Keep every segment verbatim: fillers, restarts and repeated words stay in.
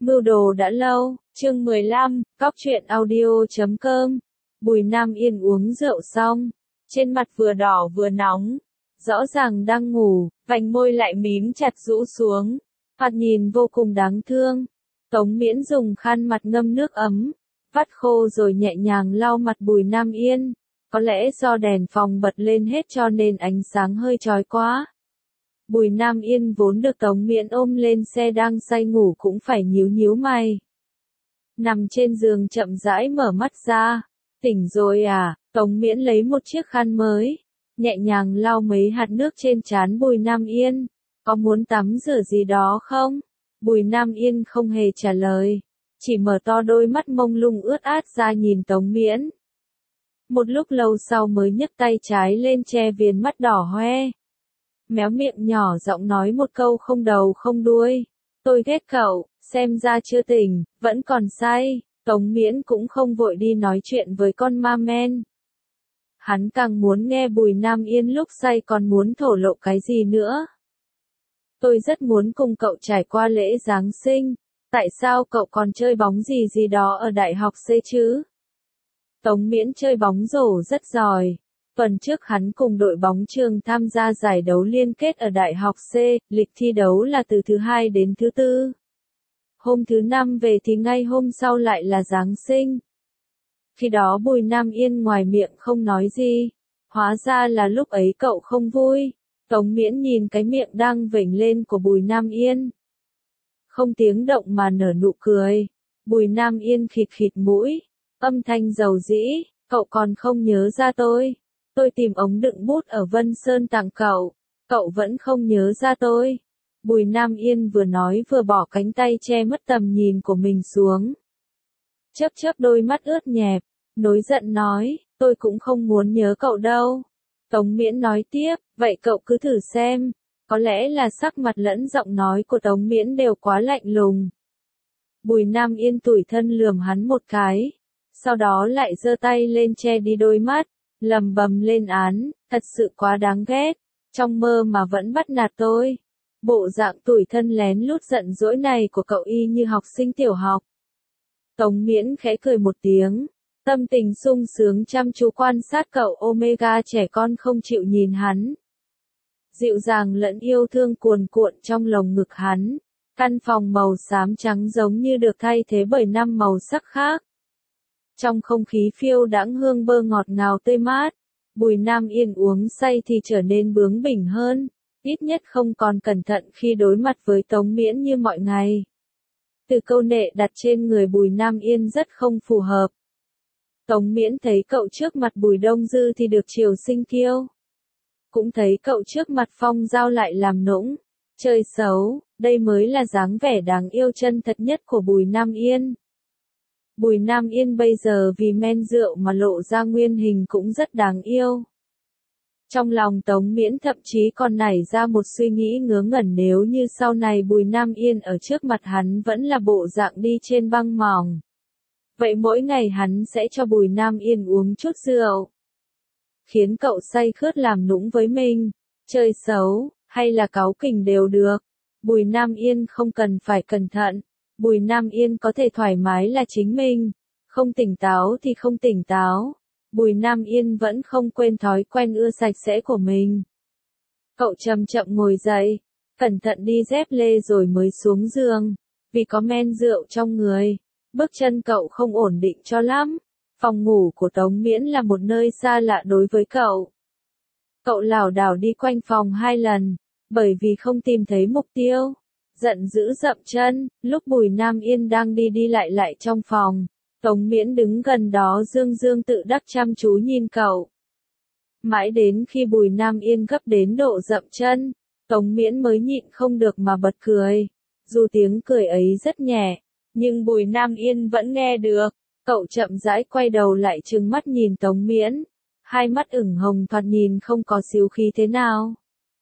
Mưu đồ đã lâu, chương mười lăm, cóc truyện audio chấm com. Bùi Nam Yên uống rượu xong, trên mặt vừa đỏ vừa nóng, rõ ràng đang ngủ, vành môi lại mím chặt rũ xuống, thoạt nhìn vô cùng đáng thương. Tống Miễn dùng khăn mặt ngâm nước ấm, vắt khô rồi nhẹ nhàng lau mặt Bùi Nam Yên, có lẽ do đèn phòng bật lên hết cho nên ánh sáng hơi chói quá. Bùi Nam Yên vốn được Tống Miễn ôm lên xe đang say ngủ cũng phải nhíu nhíu mày. Nằm trên giường chậm rãi mở mắt ra. Tỉnh rồi à? Tống Miễn lấy một chiếc khăn mới, nhẹ nhàng lau mấy hạt nước trên trán Bùi Nam Yên. Có muốn tắm rửa gì đó không? Bùi Nam Yên không hề trả lời, chỉ mở to đôi mắt mông lung ướt át ra nhìn Tống Miễn. Một lúc lâu sau mới nhấc tay trái lên che viền mắt đỏ hoe. Méo miệng nhỏ giọng nói một câu không đầu không đuôi. Tôi ghét cậu, xem ra chưa tỉnh, vẫn còn say. Tống Miễn cũng không vội đi nói chuyện với con ma men. Hắn càng muốn nghe Bùi Nam Yên lúc say còn muốn thổ lộ cái gì nữa. Tôi rất muốn cùng cậu trải qua lễ Giáng sinh. Tại sao cậu còn chơi bóng gì gì đó ở đại học C chứ? Tống Miễn chơi bóng rổ rất giỏi. Tuần trước hắn cùng đội bóng trường tham gia giải đấu liên kết ở Đại học C, lịch thi đấu là từ thứ hai đến thứ tư. Hôm thứ năm về thì ngay hôm sau lại là Giáng sinh. Khi đó Bùi Nam Yên ngoài miệng không nói gì, hóa ra là lúc ấy cậu không vui. Tống Miễn nhìn cái miệng đang vểnh lên của Bùi Nam Yên, không tiếng động mà nở nụ cười. Bùi Nam Yên khịt khịt mũi, âm thanh dầu dĩ, cậu còn không nhớ ra tôi. Tôi tìm ống đựng bút ở Vân Sơn tặng cậu, cậu vẫn không nhớ ra tôi. Bùi Nam Yên vừa nói vừa bỏ cánh tay che mất tầm nhìn của mình xuống. Chớp chớp đôi mắt ướt nhẹp, nổi giận nói, tôi cũng không muốn nhớ cậu đâu. Tống Miễn nói tiếp, vậy cậu cứ thử xem. Có lẽ là sắc mặt lẫn giọng nói của Tống Miễn đều quá lạnh lùng. Bùi Nam Yên tủi thân lườm hắn một cái, sau đó lại giơ tay lên che đi đôi mắt. Lầm bầm lên án, thật sự quá đáng ghét, trong mơ mà vẫn bắt nạt tôi. Bộ dạng tủi thân lén lút giận dỗi này của cậu y như học sinh tiểu học. Tống Miễn khẽ cười một tiếng, tâm tình sung sướng chăm chú quan sát cậu Omega trẻ con không chịu nhìn hắn. Dịu dàng lẫn yêu thương cuồn cuộn trong lồng ngực hắn, căn phòng màu xám trắng giống như được thay thế bởi năm màu sắc khác. Trong không khí phiêu đãng hương bơ ngọt ngào tươi mát, Bùi Nam Yên uống say thì trở nên bướng bỉnh hơn, ít nhất không còn cẩn thận khi đối mặt với Tống Miễn như mọi ngày. Từ câu nệ đặt trên người Bùi Nam Yên rất không phù hợp. Tống Miễn thấy cậu trước mặt Bùi Đông Dư thì được chiều sinh kiêu. Cũng thấy cậu trước mặt Phong Giao lại làm nũng, chơi xấu, đây mới là dáng vẻ đáng yêu chân thật nhất của Bùi Nam Yên. Bùi Nam Yên bây giờ vì men rượu mà lộ ra nguyên hình cũng rất đáng yêu. Trong lòng Tống Miễn thậm chí còn nảy ra một suy nghĩ ngớ ngẩn nếu như sau này Bùi Nam Yên ở trước mặt hắn vẫn là bộ dạng đi trên băng mỏng. Vậy mỗi ngày hắn sẽ cho Bùi Nam Yên uống chút rượu, khiến cậu say khướt làm nũng với mình, chơi xấu, hay là cáu kỉnh đều được. Bùi Nam Yên không cần phải cẩn thận. Bùi Nam Yên có thể thoải mái là chính mình, không tỉnh táo thì không tỉnh táo. Bùi Nam Yên vẫn không quên thói quen ưa sạch sẽ của mình. Cậu chậm chậm ngồi dậy, cẩn thận đi dép lê rồi mới xuống giường, vì có men rượu trong người, bước chân cậu không ổn định cho lắm. Phòng ngủ của Tống Miễn là một nơi xa lạ đối với cậu. Cậu lảo đảo đi quanh phòng hai lần, bởi vì không tìm thấy mục tiêu. Giận dữ dậm chân, lúc Bùi Nam Yên đang đi đi lại lại trong phòng, Tống Miễn đứng gần đó dương dương tự đắc chăm chú nhìn cậu. Mãi đến khi Bùi Nam Yên gấp đến độ dậm chân, Tống Miễn mới nhịn không được mà bật cười. Dù tiếng cười ấy rất nhẹ, nhưng Bùi Nam Yên vẫn nghe được. Cậu chậm rãi quay đầu lại trừng mắt nhìn Tống Miễn, hai mắt ửng hồng thoạt nhìn không có xíu khí thế nào.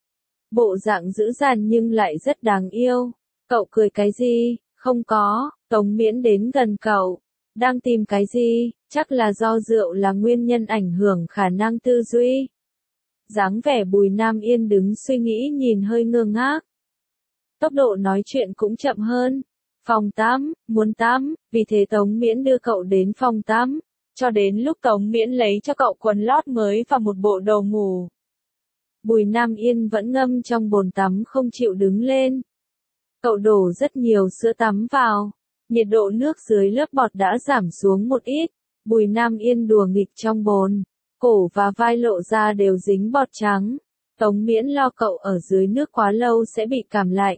Bộ dạng dữ dằn nhưng lại rất đáng yêu. Cậu cười cái gì? Không có. Tống Miễn đến gần cậu. Đang tìm cái gì? Chắc là do rượu là nguyên nhân ảnh hưởng khả năng tư duy. Dáng vẻ Bùi Nam Yên đứng suy nghĩ nhìn hơi ngơ ngác. Tốc độ nói chuyện cũng chậm hơn. Phòng tắm, muốn tắm, vì thế Tống Miễn đưa cậu đến phòng tắm. Cho đến lúc Tống Miễn lấy cho cậu quần lót mới và một bộ đồ ngủ. Bùi Nam Yên vẫn ngâm trong bồn tắm không chịu đứng lên. Cậu đổ rất nhiều sữa tắm vào. Nhiệt độ nước dưới lớp bọt đã giảm xuống một ít. Bùi Nam Yên đùa nghịch trong bồn. Cổ và vai lộ ra đều dính bọt trắng. Tống Miễn lo cậu ở dưới nước quá lâu sẽ bị cảm lạnh.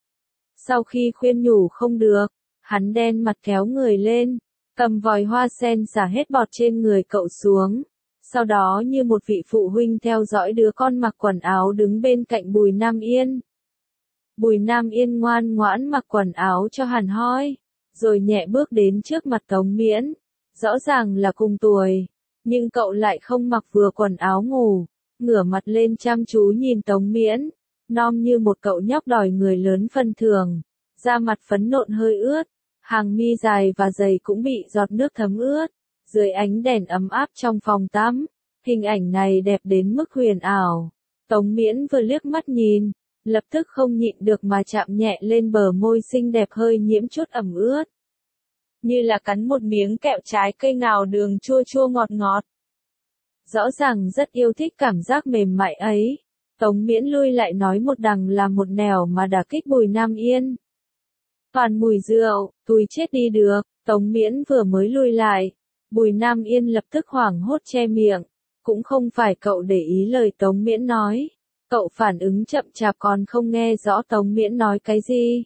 Sau khi khuyên nhủ không được, hắn đen mặt kéo người lên, cầm vòi hoa sen xả hết bọt trên người cậu xuống. Sau đó như một vị phụ huynh theo dõi đứa con mặc quần áo đứng bên cạnh Bùi Nam Yên. Bùi Nam Yên ngoan ngoãn mặc quần áo cho hẳn hoi, rồi nhẹ bước đến trước mặt Tống Miễn. Rõ ràng là cùng tuổi, nhưng cậu lại không mặc vừa quần áo ngủ, ngửa mặt lên chăm chú nhìn Tống Miễn, nom như một cậu nhóc đòi người lớn phân thường, da mặt phấn nộn hơi ướt, hàng mi dài và dày cũng bị giọt nước thấm ướt, dưới ánh đèn ấm áp trong phòng tắm, hình ảnh này đẹp đến mức huyền ảo. Tống Miễn vừa liếc mắt nhìn, lập tức không nhịn được mà chạm nhẹ lên bờ môi xinh đẹp hơi nhiễm chút ẩm ướt. Như là cắn một miếng kẹo trái cây ngào đường chua chua ngọt ngọt. Rõ ràng rất yêu thích cảm giác mềm mại ấy. Tống Miễn lui lại nói một đằng là một nẻo mà đả kích Bùi Nam Yên. Toàn mùi rượu, tui chết đi được, Tống Miễn vừa mới lui lại. Bùi Nam Yên lập tức hoảng hốt che miệng. Cũng không phải cậu để ý lời Tống Miễn nói. Cậu phản ứng chậm chạp còn không nghe rõ Tống Miễn nói cái gì.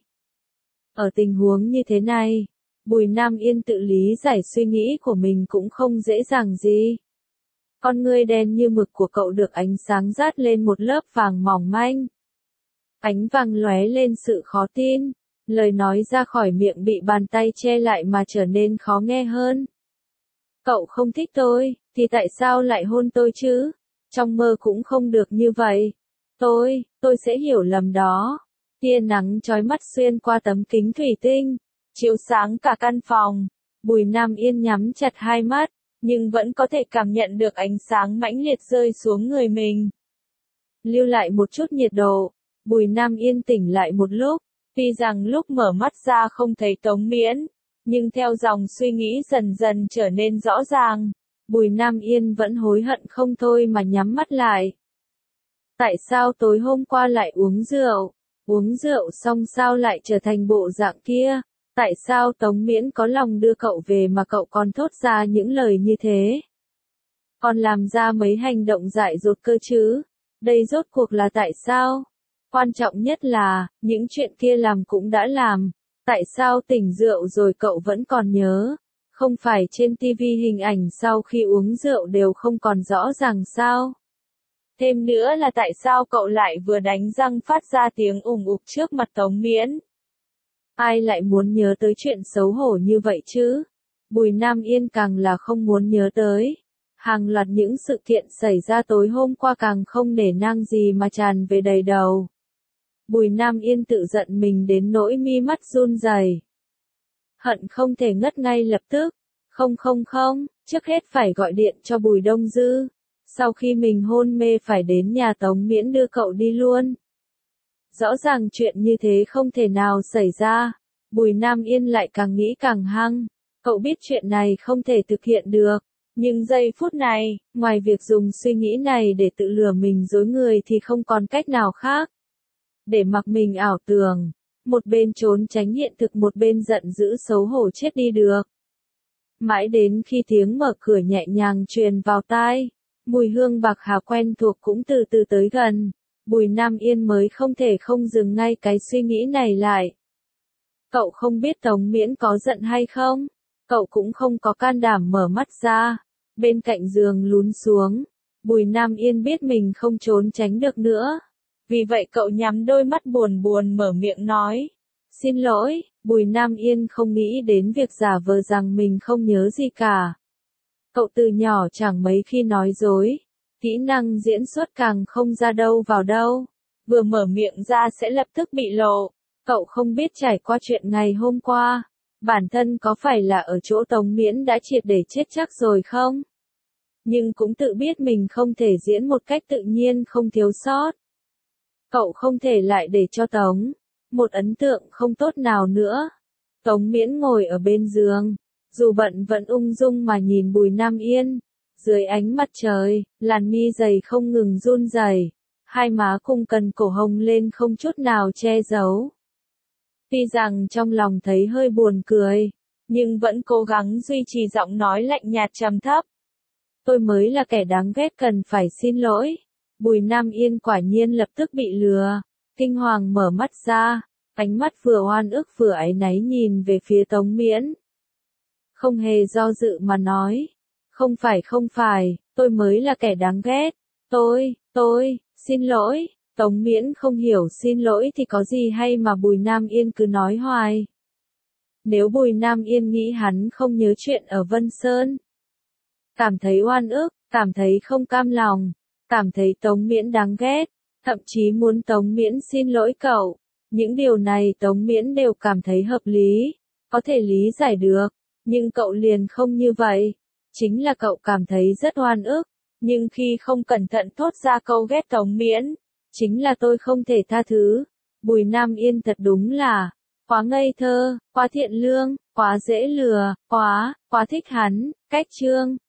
Ở tình huống như thế này, Bùi Nam Yên tự lý giải suy nghĩ của mình cũng không dễ dàng gì. Con ngươi đen như mực của cậu được ánh sáng rát lên một lớp vàng mỏng manh. Ánh vàng lóe lên sự khó tin, lời nói ra khỏi miệng bị bàn tay che lại mà trở nên khó nghe hơn. Cậu không thích tôi, thì tại sao lại hôn tôi chứ? Trong mơ cũng không được như vậy. Tôi, tôi sẽ hiểu lầm đó. Tia nắng chói mắt xuyên qua tấm kính thủy tinh, chiếu sáng cả căn phòng. Bùi Nam Yên nhắm chặt hai mắt, nhưng vẫn có thể cảm nhận được ánh sáng mãnh liệt rơi xuống người mình. Lưu lại một chút nhiệt độ, Bùi Nam Yên tỉnh lại một lúc, tuy rằng lúc mở mắt ra không thấy Tống Miễn, nhưng theo dòng suy nghĩ dần dần trở nên rõ ràng, Bùi Nam Yên vẫn hối hận không thôi mà nhắm mắt lại. Tại sao tối hôm qua lại uống rượu? Uống rượu xong sao lại trở thành bộ dạng kia? Tại sao Tống Miễn có lòng đưa cậu về mà cậu còn thốt ra những lời như thế? Còn làm ra mấy hành động dại dột cơ chứ? Đây rốt cuộc là tại sao? Quan trọng nhất là, những chuyện kia làm cũng đã làm. Tại sao tỉnh rượu rồi cậu vẫn còn nhớ? Không phải trên ti vi hình ảnh sau khi uống rượu đều không còn rõ ràng sao? Thêm nữa là tại sao cậu lại vừa đánh răng phát ra tiếng ùng ục trước mặt Tống Miễn? Ai lại muốn nhớ tới chuyện xấu hổ như vậy chứ? Bùi Nam Yên càng là không muốn nhớ tới. Hàng loạt những sự kiện xảy ra tối hôm qua càng không nể nang gì mà tràn về đầy đầu. Bùi Nam Yên tự giận mình đến nỗi mi mắt run rẩy. Hận không thể ngất ngay lập tức. Không không không, trước hết phải gọi điện cho Bùi Đông Dư. Sau khi mình hôn mê phải đến nhà Tống Miễn đưa cậu đi luôn. Rõ ràng chuyện như thế không thể nào xảy ra. Bùi Nam Yên lại càng nghĩ càng hăng. Cậu biết chuyện này không thể thực hiện được. Nhưng giây phút này, ngoài việc dùng suy nghĩ này để tự lừa mình dối người thì không còn cách nào khác. Để mặc mình ảo tưởng. Một bên trốn tránh hiện thực một bên giận dữ xấu hổ chết đi được. Mãi đến khi tiếng mở cửa nhẹ nhàng truyền vào tai. Mùi hương bạc hà quen thuộc cũng từ từ tới gần. Bùi Nam Yên mới không thể không dừng ngay cái suy nghĩ này lại. Cậu không biết Tống Miễn có giận hay không? Cậu cũng không có can đảm mở mắt ra. Bên cạnh giường lún xuống. Bùi Nam Yên biết mình không trốn tránh được nữa. Vì vậy cậu nhắm đôi mắt buồn buồn mở miệng nói. Xin lỗi, Bùi Nam Yên không nghĩ đến việc giả vờ rằng mình không nhớ gì cả. Cậu từ nhỏ chẳng mấy khi nói dối. Kỹ năng diễn xuất càng không ra đâu vào đâu. Vừa mở miệng ra sẽ lập tức bị lộ. Cậu không biết trải qua chuyện ngày hôm qua. Bản thân có phải là ở chỗ Tống Miễn đã triệt để chết chắc rồi không? Nhưng cũng tự biết mình không thể diễn một cách tự nhiên không thiếu sót. Cậu không thể lại để cho Tống một ấn tượng không tốt nào nữa. Tống Miễn ngồi ở bên giường, dù bận vẫn ung dung mà nhìn Bùi Nam Yên. Dưới ánh mặt trời, làn mi dày không ngừng run rẩy, hai má khung cần cổ hồng lên không chút nào che giấu. Tuy rằng trong lòng thấy hơi buồn cười, nhưng vẫn cố gắng duy trì giọng nói lạnh nhạt trầm thấp. Tôi mới là kẻ đáng ghét cần phải xin lỗi. Bùi Nam Yên quả nhiên lập tức bị lừa, kinh hoàng mở mắt ra, ánh mắt vừa oan ức vừa áy náy nhìn về phía Tống Miễn. Không hề do dự mà nói, không phải không phải, tôi mới là kẻ đáng ghét, tôi, tôi, xin lỗi. Tống Miễn không hiểu xin lỗi thì có gì hay mà Bùi Nam Yên cứ nói hoài. Nếu Bùi Nam Yên nghĩ hắn không nhớ chuyện ở Vân Sơn, cảm thấy oan ức, cảm thấy không cam lòng, cảm thấy Tống Miễn đáng ghét, thậm chí muốn Tống Miễn xin lỗi cậu, những điều này Tống Miễn đều cảm thấy hợp lý, có thể lý giải được, nhưng cậu liền không như vậy, chính là cậu cảm thấy rất oan ức, nhưng khi không cẩn thận thốt ra câu ghét Tống Miễn, chính là tôi không thể tha thứ. Bùi Nam Yên thật đúng là quá ngây thơ, quá thiện lương, quá dễ lừa, quá, quá thích hắn. Cách chương